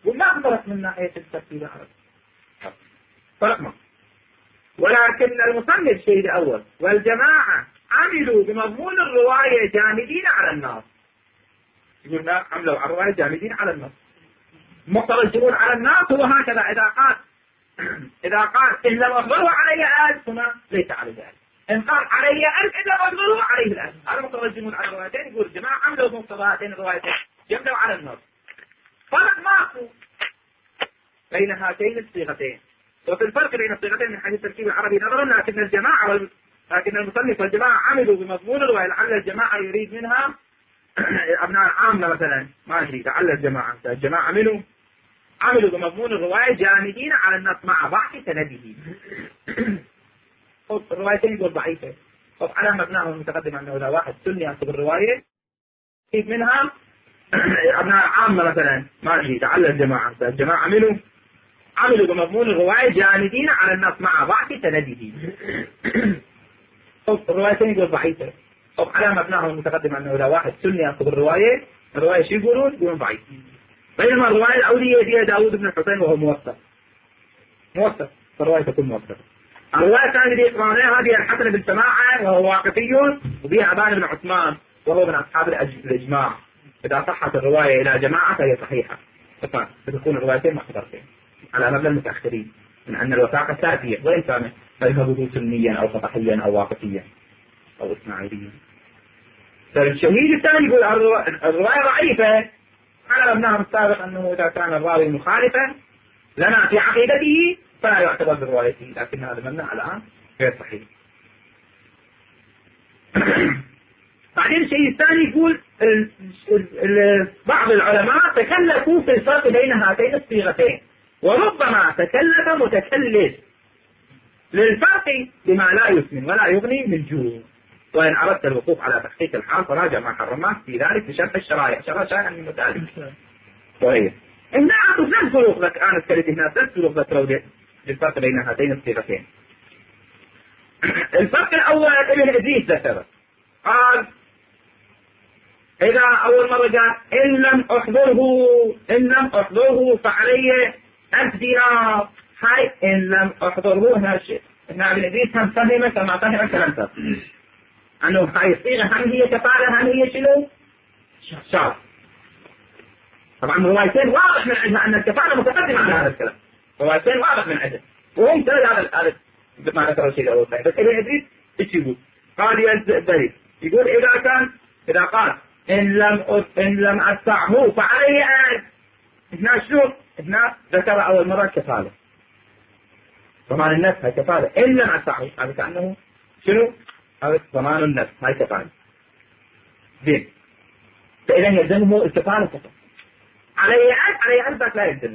[SPEAKER 1] وما فرق من ناحية الترتيب العربي، فرق ما. ولكن المصنف شيء الأول والجماعة عملوا بمضمون الرواية جامدين على النص. يقولنا عملوا على الرواية جامدين على النص، مترجمون على النص. هو هكذا إذا قال إذا قال إن لم أخبره علي ألف هنا ليس عليه ألف، إن قال علي ألف إن لم أخبره عليه الألف. هذا مترجمون على الروايتين. يقول الجماعة عملوا بمقتضى الروايتين جملوا على النص. فرق ماكو بين هاتين الصيغتين. وفي الفرق بين الصيغتين من حيث التركيب العربي نظرا، لكن الجماعة وال... لكن المصنف والجماعة عملوا بمضمون الرواية. لعل الجماعة يريد منها أبناء العامة مثلا، ما أدري، لعل الجماعة الجماعة عملوا عملوا بمضمون الرواية جامدين على النص مع ضعف سنده. الروايتين يقول ضعيفة. طب على مبناه المتقدم أنه إذا واحد سني يكتب الرواية يريد منها أبناء العامة مثلا، ما أدري، لعل الجماعة الجماعة عملوا عملوا بمضمون الرواية جامدين على النص مع ضعف سنده. الروايتين يقول ضعيفة. طب على مبناه المتقدم أنه إذا واحد سني يكتب الرواية الرواية شو يقولون؟ يقولون ضعيف. بينما الرواية الأولية هي داود بن الحسين وهو موثق موثق فالرواية تكون موثقة. الرواية الثانية دي إقرانية هذه الحسن بن سماعة وهو واقفي، وبها أبان بن عثمان وهو من أصحاب الإجماع. إذا صحت الرواية إلى جماعة فهي صحيحة، فتكون الروايتين محضرتين على مبنى المتأخرين من أن الوثاقة تأتي وإن كان فيهبط سنيا أو سطحيا أو واقفيا أو إسماعيليا. فالشهيد الثاني يقول الرواية ضعيفة على مبناها السابق أنه إذا كان الراوي مخالفا لنا في عقيدته فلا يعتبر بروايته، لكن هذا المبنى الآن غير صحيح. بعدين الشيء الثاني يقول ال ال ال بعض العلماء تكلفوا في الفرق بين هاتين الصيغتين، وربما تكلف متكلف للفرق بما لا يسمن ولا يغني من جوع. وإن أردت الوقوف على تحقيق الحال فراجع ما حرمه في ذلك بشرح الشرائع. شرح شرائع من المتعلم طيب هنا أعطوا ثلاث فروق لك أنا اتكلمت هنا ثلاث فروق ذكروا للفرق بين هاتين الصيغتين. الفرق الأول ابن إدريس ذكره، قال إذا أول مرة قال إن لم أحضره إن لم أحضره فعلي ألف دينار. هاي إن لم أحضره هنا الشيء هنا ابن إدريس هم فهمه كما فهم كلامته أنه هاي الصيغة هم هي كفالة هم هي شنو؟ شرط. طبعا روايتين واضح من عندها أن الكفالة متقدمة على هذا الكلام، روايتين واضح من عندها وهم ثلاث هذا هذا ما ذكر الشيء الأول. بس ابن إدريس إيش يقول؟ قال يزدري يقول إذا كان إذا قال إن لم إن لم أدفعه فعلي أن هنا شنو؟ هنا ذكر أول مرة كفالة ضمان النفس هاي كفالة. إن لم أدفعه هذا كأنه شنو؟ هذا ضمان النفس هاي كفالة. زين فإذا يلزمه الكفالة فقط. علي ألف علي ألف بس لا يلزمه.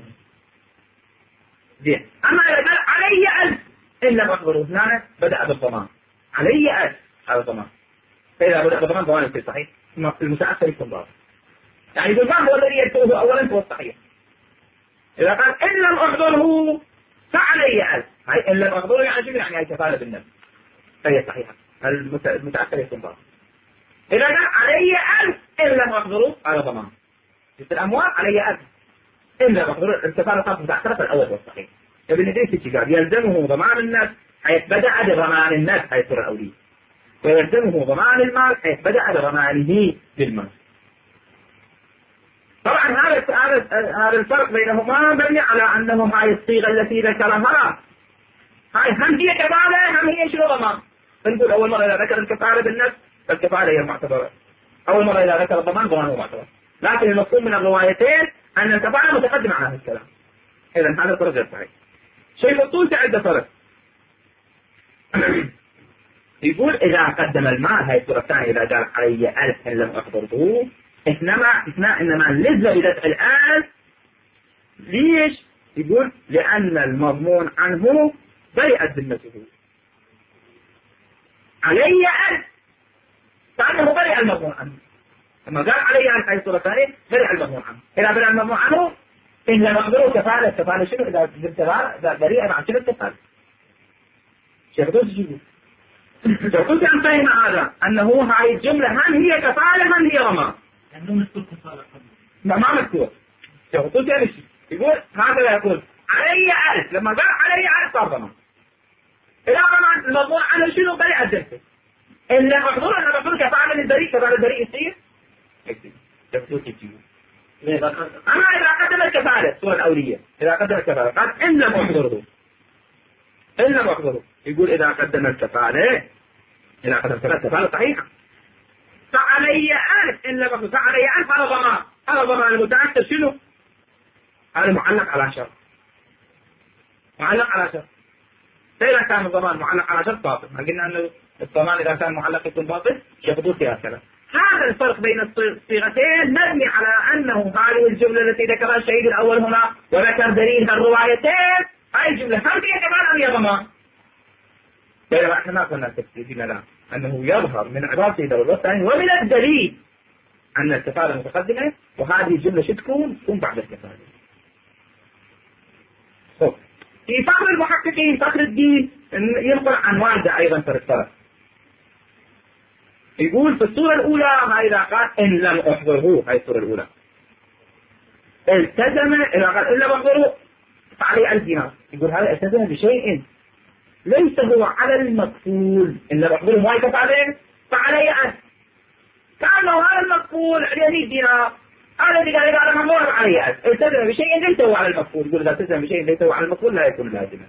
[SPEAKER 1] زين أما إذا قال علي ألف إن لم أخبره هنا بدأ بالضمان علي ألف هذا ضمان. فإذا بدأ بالضمان ضمان يصير صحيح المتأخر يكون ضار. يعني الضمان هو الذي يدخله أولا هو الصحيح. إذا قال إن لم أحضره فعلي ألف هاي إن لم أحضره يعني شنو؟ يعني هاي كفالة بالنفس فهي صحيحة المتأخر يكون ضار. إذا قال علي ألف إن لم أحضره هذا ضمان. جبت الأموال علي ألف إن لم أحضره الكفالة صارت متأخرة الأول هو الصحيح. ابن إدريس قال يلزمه ضمان النفس حيث بدأ بضمان النفس حيث الأولي، ويلزمه ضمان المال حيث بدأ بضمانه للمال. طبعا هذا هذا الفرق بينهما مبني على أنهم هاي الصيغة التي ذكرها هاي هم هي كفالة هم هي شنو ضمان. فنقول أول مرة إذا ذكر الكفالة بالنفس فالكفالة هي المعتبرة، أول مرة إذا ذكر الضمان ضمانه معتبر. لكن المفهوم من الروايتين أن الكفالة متقدمة على هذا الكلام. إذا هذا الفرق غير صحيح. شيء الطول عنده فرق. يقول إذا قدم المال هاي الصورة الثانية إذا قال علي ألف إن لم أحضره إنما إثناء إنما لزم بدفع الألف. ليش؟ يقول لأن المضمون عنه برئت ذمته. علي ألف فأنه برئ المضمون عنه. لما قال علي ألف هاي الصورة الثانية برئ المضمون عنه. إذا برئ المضمون عنه إن لم أحضره كفالة كفالة شنو؟ إذا بالكفالة بريئة مع شنو الكفالة؟ شيخ دوس يقول قلت أن فهم هذا أنه هاي الجملة هم هي كفالة هم هي ضمان.
[SPEAKER 3] لأنه مذكور كفالة قبل.
[SPEAKER 1] ما ما مذكور. قلت يعني يقول هكذا يقول علي ألف، لما قال علي ألف صار ضمان. إذا طبعا المضمون عنه شنو؟ بريء الذمة. إن لم يحضر أنا بقول كفاعل البريء، كفاعل البريء يصير يكتب تكتب تجيبه. أما إذا قدم الكفالة الصورة الأولية، إذا قدم الكفالة قال إن لم يحضره، إن لم يحضره يقول إذا قدم الكفالة، إذا قدم الكفالة صحيحة فعلي ألف، إن لم يحضر فعلي ألف، هذا ضمان. هذا ضمان المتعثر شنو؟ هذا معلق على شرط، معلق على شرط. فإذا كان الضمان معلق على شرط باطل، ما قلنا أن الضمان إذا كان معلق يكون باطل يفضل فيها كلام. هذا الفرق بين الصيغتين مبني على أنه هذه الجملة التي ذكرها الشهيد الأول هنا وذكر دليل الروايتين، هذه الجملة هل هي كمان أم هي ضمان؟ فإذا احنا ما قلنا التفسير لا أنه يظهر من عبارة الرواية الثانية ومن الدليل أن الكفالة متقدمة، وهذه الجملة شو تكون؟ تكون بعد الكفالة. في فخر المحققين فخر الدين ينقل عن والده أيضا في الرسالة، يقول في الصورة الأولى هاي إذا قال إن لم أحضره، هاي الصورة الأولى التزم، إذا قال إن لم أحضره فعليه ألف دينار. يقول هذا التزم بشيء ليس هو على المقفول، إن لم أحضره ما يكفى عليه فعليه ألف، كأنه هذا المقفول عليه مئة دينار، هذا اللي قال إذا لم أحضره عليه ألف. التزم بشيء ليس هو على المقفول، يقول إذا التزم بشيء ليس هو على المقفول لا يكون لازما.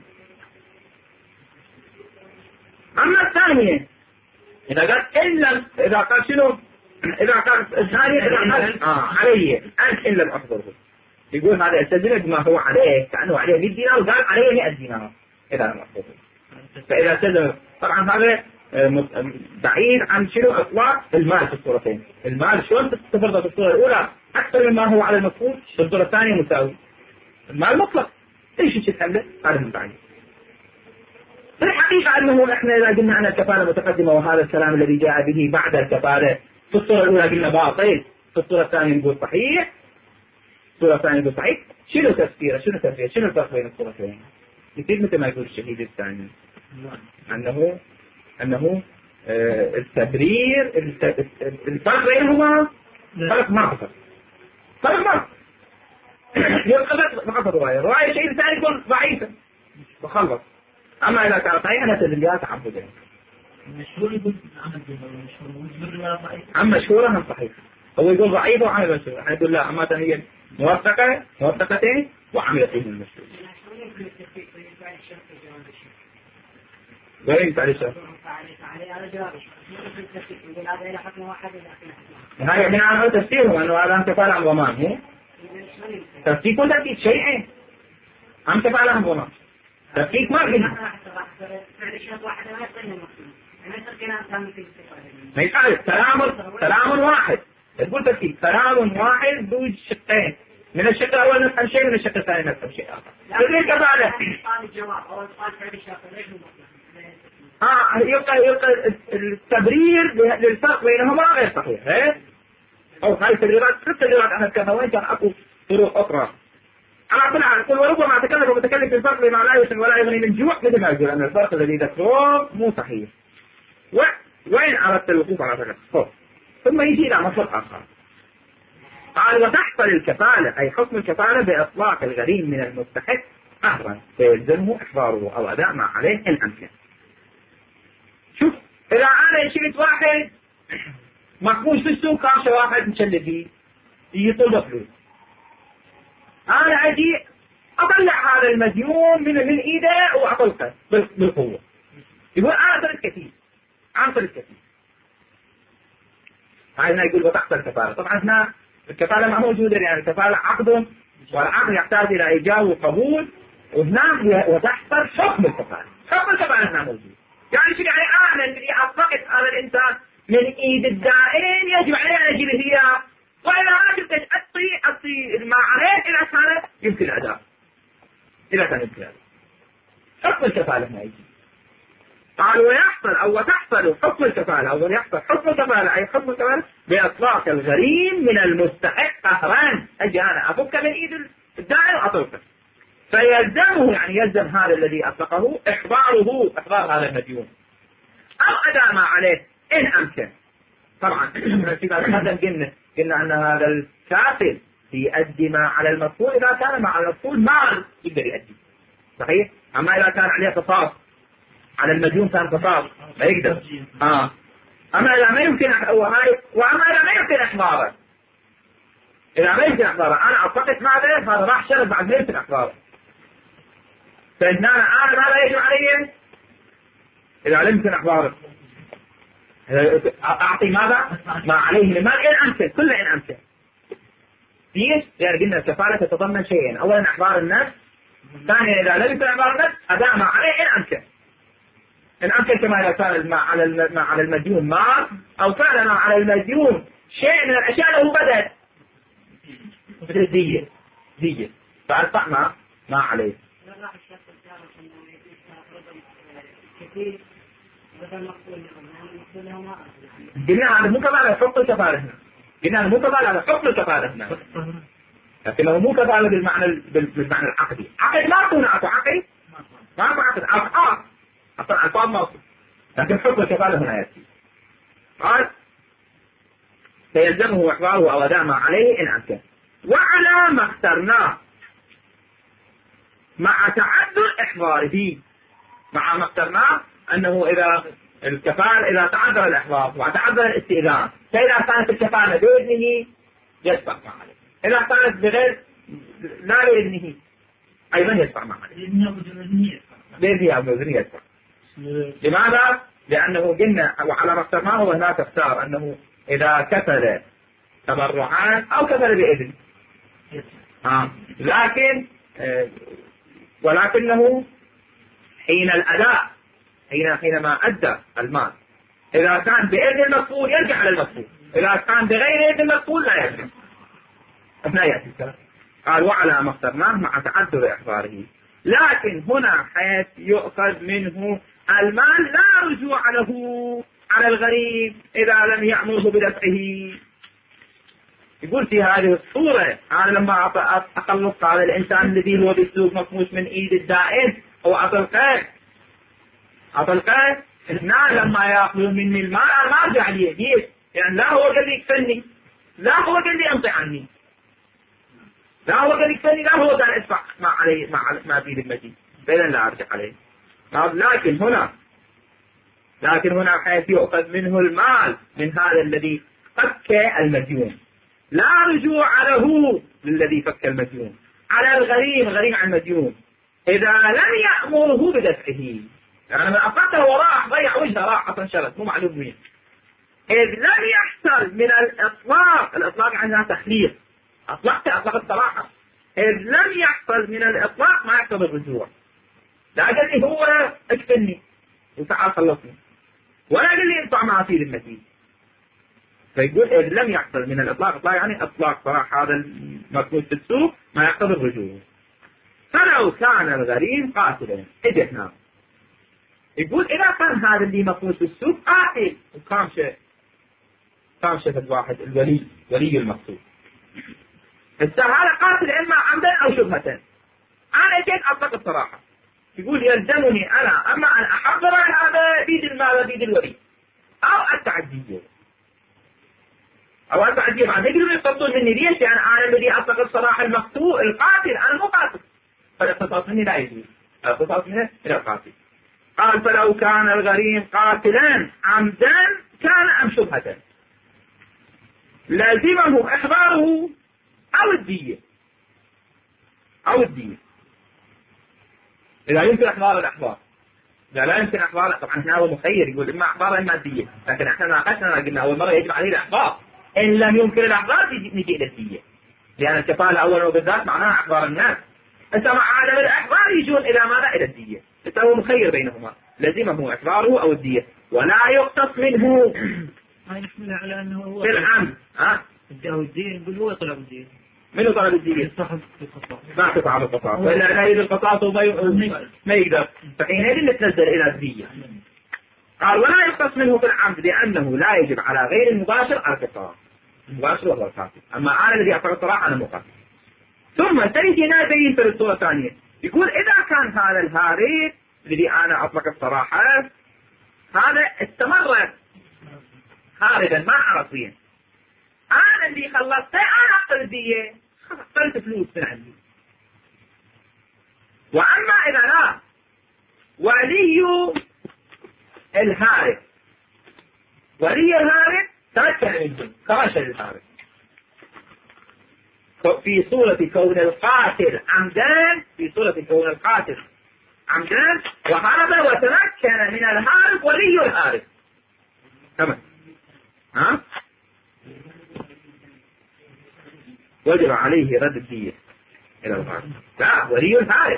[SPEAKER 1] أما الثانية إذا قال إن لم، إذا قال شنو؟ إذا قال الثانية إذا قال آه عليه أنت إن لم أحضره، يقول هذا التزم بما هو عليه، كأنه عليه مئة دينار وقال عليه مئة دينار إذا لم أحضره. فإذا التزم طبعا هذا بعيد عن شنو؟ إطلاق المال في الصورتين. المال شلون تفرض في الصورة الأولى أكثر مما هو على المفروض، في الصورة الثانية مساوي. المال مطلق إيش تتحمله؟ هذا من بعيد. في الحقيقة أنه إحنا إذا قلنا أن الكفالة متقدمة وهذا الكلام الذي جاء به بعد الكفالة في الصورة الأولى قلنا باطل، في الصورة الثانية نقول صحيح، الصورة الثانية نقول صحيح. شنو تفسيره؟ شنو تفسيره؟ شنو الفرق بين الصورتين؟ يصير مثل ما يقول الشهيد الثاني أنه أنه آه التبرير الفرق بينهما فرق معصر، فرق معصر. يبقى معصر الرواية، الرواية الشهيد الثاني يكون ضعيفة وخلص. أما إذا كان صحيح أنا تدريات تعبدين.
[SPEAKER 3] مشهور يقول عمل مشهور ضعيف.
[SPEAKER 1] أما مشهورة هم صحيح. هو يقول ضعيف وعمل مشهور، احنا نقول لا أما هي موثقة موثقتين وعمل فيه المشهور. وين تعالي شر؟ هذا من عن تفسيره أنه هذا انتفال عن ضمان هو. تفسير كل تفسير شيئين. عم تفعل عن ضمان. تفكيك ما فيه. ما يقال كلام كلام واحد، تقول تفكيك كلام واحد ذو شقين، من الشق الأول نفهم شيء، من الشق الثاني نفهم شيء آخر. تقول كذلك. آه يبقى يبقى التبرير للفرق بينهما غير صحيح، إيه؟ أو هاي التبريرات كل التبريرات أنا أتكلم وين كان أكو طرق أخرى. أنا أقول أقول وربما أتكلم ومتكلم في الفرق بين لا يسمن ولا يغني من جوع، مثل ما يقول أن الفرق الذي ذكروه مو صحيح. وين أردت الوقوف على ذلك؟ ثم يجي إلى مصدر آخر. قال وتحصل الكفالة أي حكم الكفالة بإطلاق الغريم من المستحق قهرا فيلزمه إحضاره أو أداء ما عليه إن أمكن. شوف إذا أنا شريت واحد مخبوش في السوق كاش واحد مشلي فيه يطلب فلوس، أنا أجي أطلع هذا المديون من من إيده وأطلقه بالقوة، يقول أنا صرت كثير، أنا صرت كثير. هنا يقول وتحصل الكفالة. طبعا هنا الكفالة ما موجودة، يعني الكفالة عقد والعقد يحتاج إلى إيجاب وقبول، وهنا وتحصل حكم الكفالة. حكم الكفالة هنا موجود. يعني شو يعني أنا اللي أطلقت هذا الإنسان من إيد الدائن يجب عليه أن أجيب إياه، وإذا أنا جبت أعطي أعطي ما عليه إذا كان يمكن أداء، إذا كان يمكن أداء. حكم الكفالة هنا يجي. قال ويحصل أو وتحصل حكم الكفالة أو يحصل حكم الكفالة أي حكم الكفالة بإطلاق الغريم من المستحق قهرا. أجي أنا أفك من إيد الدائن وأطلقه، فيلزمه يعني يلزم هذا الذي أطلقه إحضاره إحضار هذا المديون أو أداء ما عليه إن أمكن. طبعا في هذا قلنا قلنا أن هذا الكافل يؤدي ما على المفعول إذا كان مع المفعول مال يقدر يؤدي. صحيح؟ أما إذا كان عليه قصاص على المديون كان قصاص ما يقدر. آه. أما إذا ما يمكن وهاي وأما إذا ما يمكن إحضاره إذا ما يمكن إحضاره أنا أطلقت مع ذلك هذا راح شرب بعد ما يمكن إحضاره. فإن أنا أنا ماذا يجب علي؟ إذا لم يمكن إحضاره أعطي ماذا؟ ما عليه المال إن أمكن كل إن أمكن. ليش؟ لأن قلنا الكفالة تتضمن شيئين، أولا إحضار النفس، ثانيا إذا لم يكن إحضار النفس أداء ما عليه إن أمكن. إن أمكن كما إذا كان ما على ما على المديون مال أو كان ما على المديون شيء من الأشياء له بدل مثل الدية دية فألقى ما ما عليه. قلنا هذا مو كفالة على حكم الكفالة هنا. قلنا هذا مو كفالة على حكم الكفالة هنا. لكنه مو كفالة بالمعنى بالمعنى العقدي. عقد ما يكون عقد عقد ما هو عقد ألقاب أصلا ألقاب ما أصلا. لكن حكم الكفالة هنا يأتي. قال سيلزمه إحضاره أو أداء ما عليه إن أمكن. وعلى ما اخترناه مع تعذر إحضاره. مع ما اخترناه أنه إذا الكفالة إذا تعذر الإحضار وتعذر الاستئذان فإذا كانت الكفالة بإذنه يدفع ما عليه. إذا كانت بغير لا بإذنه أيضا يدفع ما عليه. بإذنه أو بإذنه يدفع. لماذا؟ لأنه قلنا وعلى ما اخترناه وهناك اختار أنه إذا كفل تبرعات أو كفل بإذن. آه. لكن آه ولكنه حين الأداء حين حينما أدى المال إذا كان بإذن المسؤول يرجع على المسؤول، إذا كان بغير إذن المسؤول لا يرجع. لا يأتي الكلام. قال وعلى ما اخترناه مع تعذر إحضاره. لكن هنا حيث يؤخذ منه المال لا رجوع له على الغريب إذا لم يأمره بدفعه. يقول في هذه الصورة أنا لما أخلص هذا الإنسان الذي هو بالسوق مفموش من إيد الدائن أو أطلقه أطلقه هنا لما يأخذوا مني المال أنا ما أرجع عليه. ليش؟ يعني لا هو قال لي يكفلني لا هو قال لي أنطي عني لا هو قال لي يكفلني لا هو قال أدفع ما عليه ما, ما في المدين فإذا لا أرجع عليه. لكن هنا لكن هنا حيث يؤخذ منه المال من هذا الذي فك المديون لا رجوع له للذي فك المديون على الغريم غريم عن المديون إذا لم يأمره بدفعه. يعني من أفقته وراح ضيع وجهه راح أصلا شرط مو معلوم مين. إذ لم يحصل من الإطلاق الإطلاق عندها تخليق أطلقت أطلق الصراحة إذ لم يحصل من الإطلاق ما يحصل الرجوع. لا قال لي هو اكفلني وتعال خلصني ولا قال لي ادفع ما في المدين. فيقول إذ لم يحصل من الإطلاق إطلاق يعني إطلاق صراحة هذا المفقود في السوق ما يحصل الرجوع. فلو كان الغريم قاتلا إذا هنا يقول إذا كان هذا اللي مفقود في السوق قاتل وكان شيء كان شيء واحد الولي ولي المقصود هذا قاتل إما عمدا أو شبهة أنا جيت أطلق الصراحة يقول يلزمني أنا أما أن أحضر هذا بيد المال بيد الولي أو التعدية أو التعدية بعد يقدرون يقصدون مني ليش؟ يعني أنا الذي أطلق الصراحة المقتول القاتل أنا مو قاتل فالاقتصاص مني لا يجوز الاقتصاص منه إلى القاتل. قال فلو كان الغريم قاتلا عمدا كان أم شبهة لازمه إحضاره أو الدية أو الدية إذا يمكن إحضار الأحضار. إذا لا يمكن إحضار طبعا هنا هو مخير يقول إما إحضار إما الدية لكن إحنا ناقشنا قلنا أول مرة يجب عليه الإحضار إن لم يمكن الإحضار نجي إلى الدية لأن الكفالة أولا وبالذات معناها إحضار الناس. أنت مع عدم الإحضار يجون إلى ماذا؟ إلى الدية. أنت هو مخير بينهما لازمه إحضاره أو الدية ولا يقتص منه
[SPEAKER 3] ما يحمل على أنه هو
[SPEAKER 1] في العمد ها
[SPEAKER 3] ادعوا الدين يقول هو طلب الدين
[SPEAKER 1] منو طلب الدين؟
[SPEAKER 3] صاحب القصاص ما
[SPEAKER 1] تفعل القصاص وإلا لا يريد القصاص وما ما يقدر فحينئذ نتنزل إلى الدية. قال ولا يقتص منه في العمد لأنه لا يجب على غير المباشر القصاص المباشر وهو القاتل. أما أنا الذي أطلق الصراحة أنا مقاتل. ثم تأتي هنا يبين في الصورة الثانية يقول إذا كان هذا الهارب الذي أنا أطلق الصراحة هذا استمر هاربا ما عرفين أنا اللي خلصته أنا أخذ الدية قلت فلوس من عندي. وأما إذا لا، ولي الهارب ولي الهارب تمكن منه كرشد الهارب في صورة كون القاتل عمدان في صورة كون القاتل عمدان وهرب وتمكن من الهارب ولي الهارب. تمام. ها؟ وجب عليه رد الدية إلى الغارب. لا، ولي الهارب.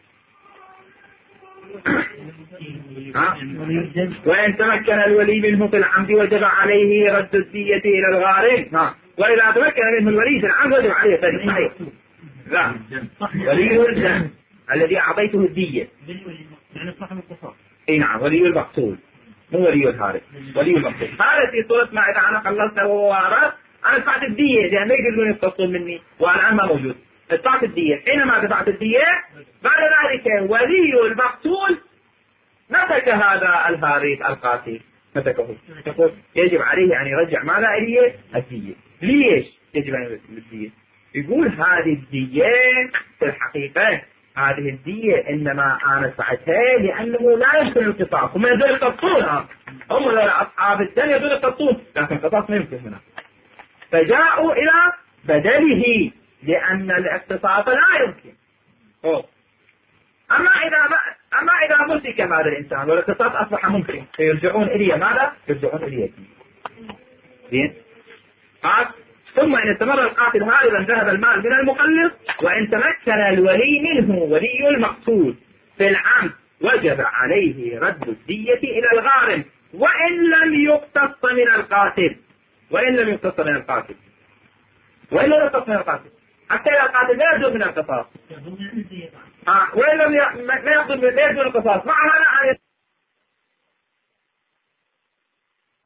[SPEAKER 1] وإن تمكن الولي منه في العمد وجب عليه رد الدية إلى الغارم. وإذا تمكن منه الولي في العمد وجب عليه رد الدية. لا، ولي الدم الذي أعطيته الدية
[SPEAKER 3] يعني صاحب القصاص.
[SPEAKER 1] اي نعم، ولي المقتول مو ولي الهارب، ولي المقتول. هذا في صورة ما إذا أنا خلصت وهو وارث أنا دفعت الدية، لأن ما يقدرون يقتصون مني والآن ما موجود. دفعت الدية. حينما دفعت الدية بعد ذلك ولي المقتول مسك هذا الهارب القاتل، مسكه. يقول يجب عليه أن يرجع ماذا إليه؟ الدية. ليش يجب أن يرجع الدية؟ يقول هذه الدية في الحقيقة هذه الدية إنما أنا دفعتها لأنه لا يمكن القصاص. هم يدون يقتصونها، هم أصحاب الدم يدون يقتصون، لكن القصاص ما يمكن هنا. فجاءوا إلى بدله لأن الاقتصاص لا يمكن. أوه. أما إذا ما أما إذا مسك هذا الإنسان والاقتصاص أصبح ممكن فيرجعون إليه ماذا؟ يرجعون إليه. زين؟ قال ثم إن استمر القاتل هاربا ذهب المال من المقلص، وإن تمكن الولي منه ولي المقتول في العمد وجب عليه رد الدية إلى الغارم وإن لم يقتص من القاتل. وإن لم يقتص من القاتل وإن لم يقتص من القاتل حتى إذا القاتل لا يرجو من القصاص. آه وإن لم ي... ما يقصد من القصاص مع هذا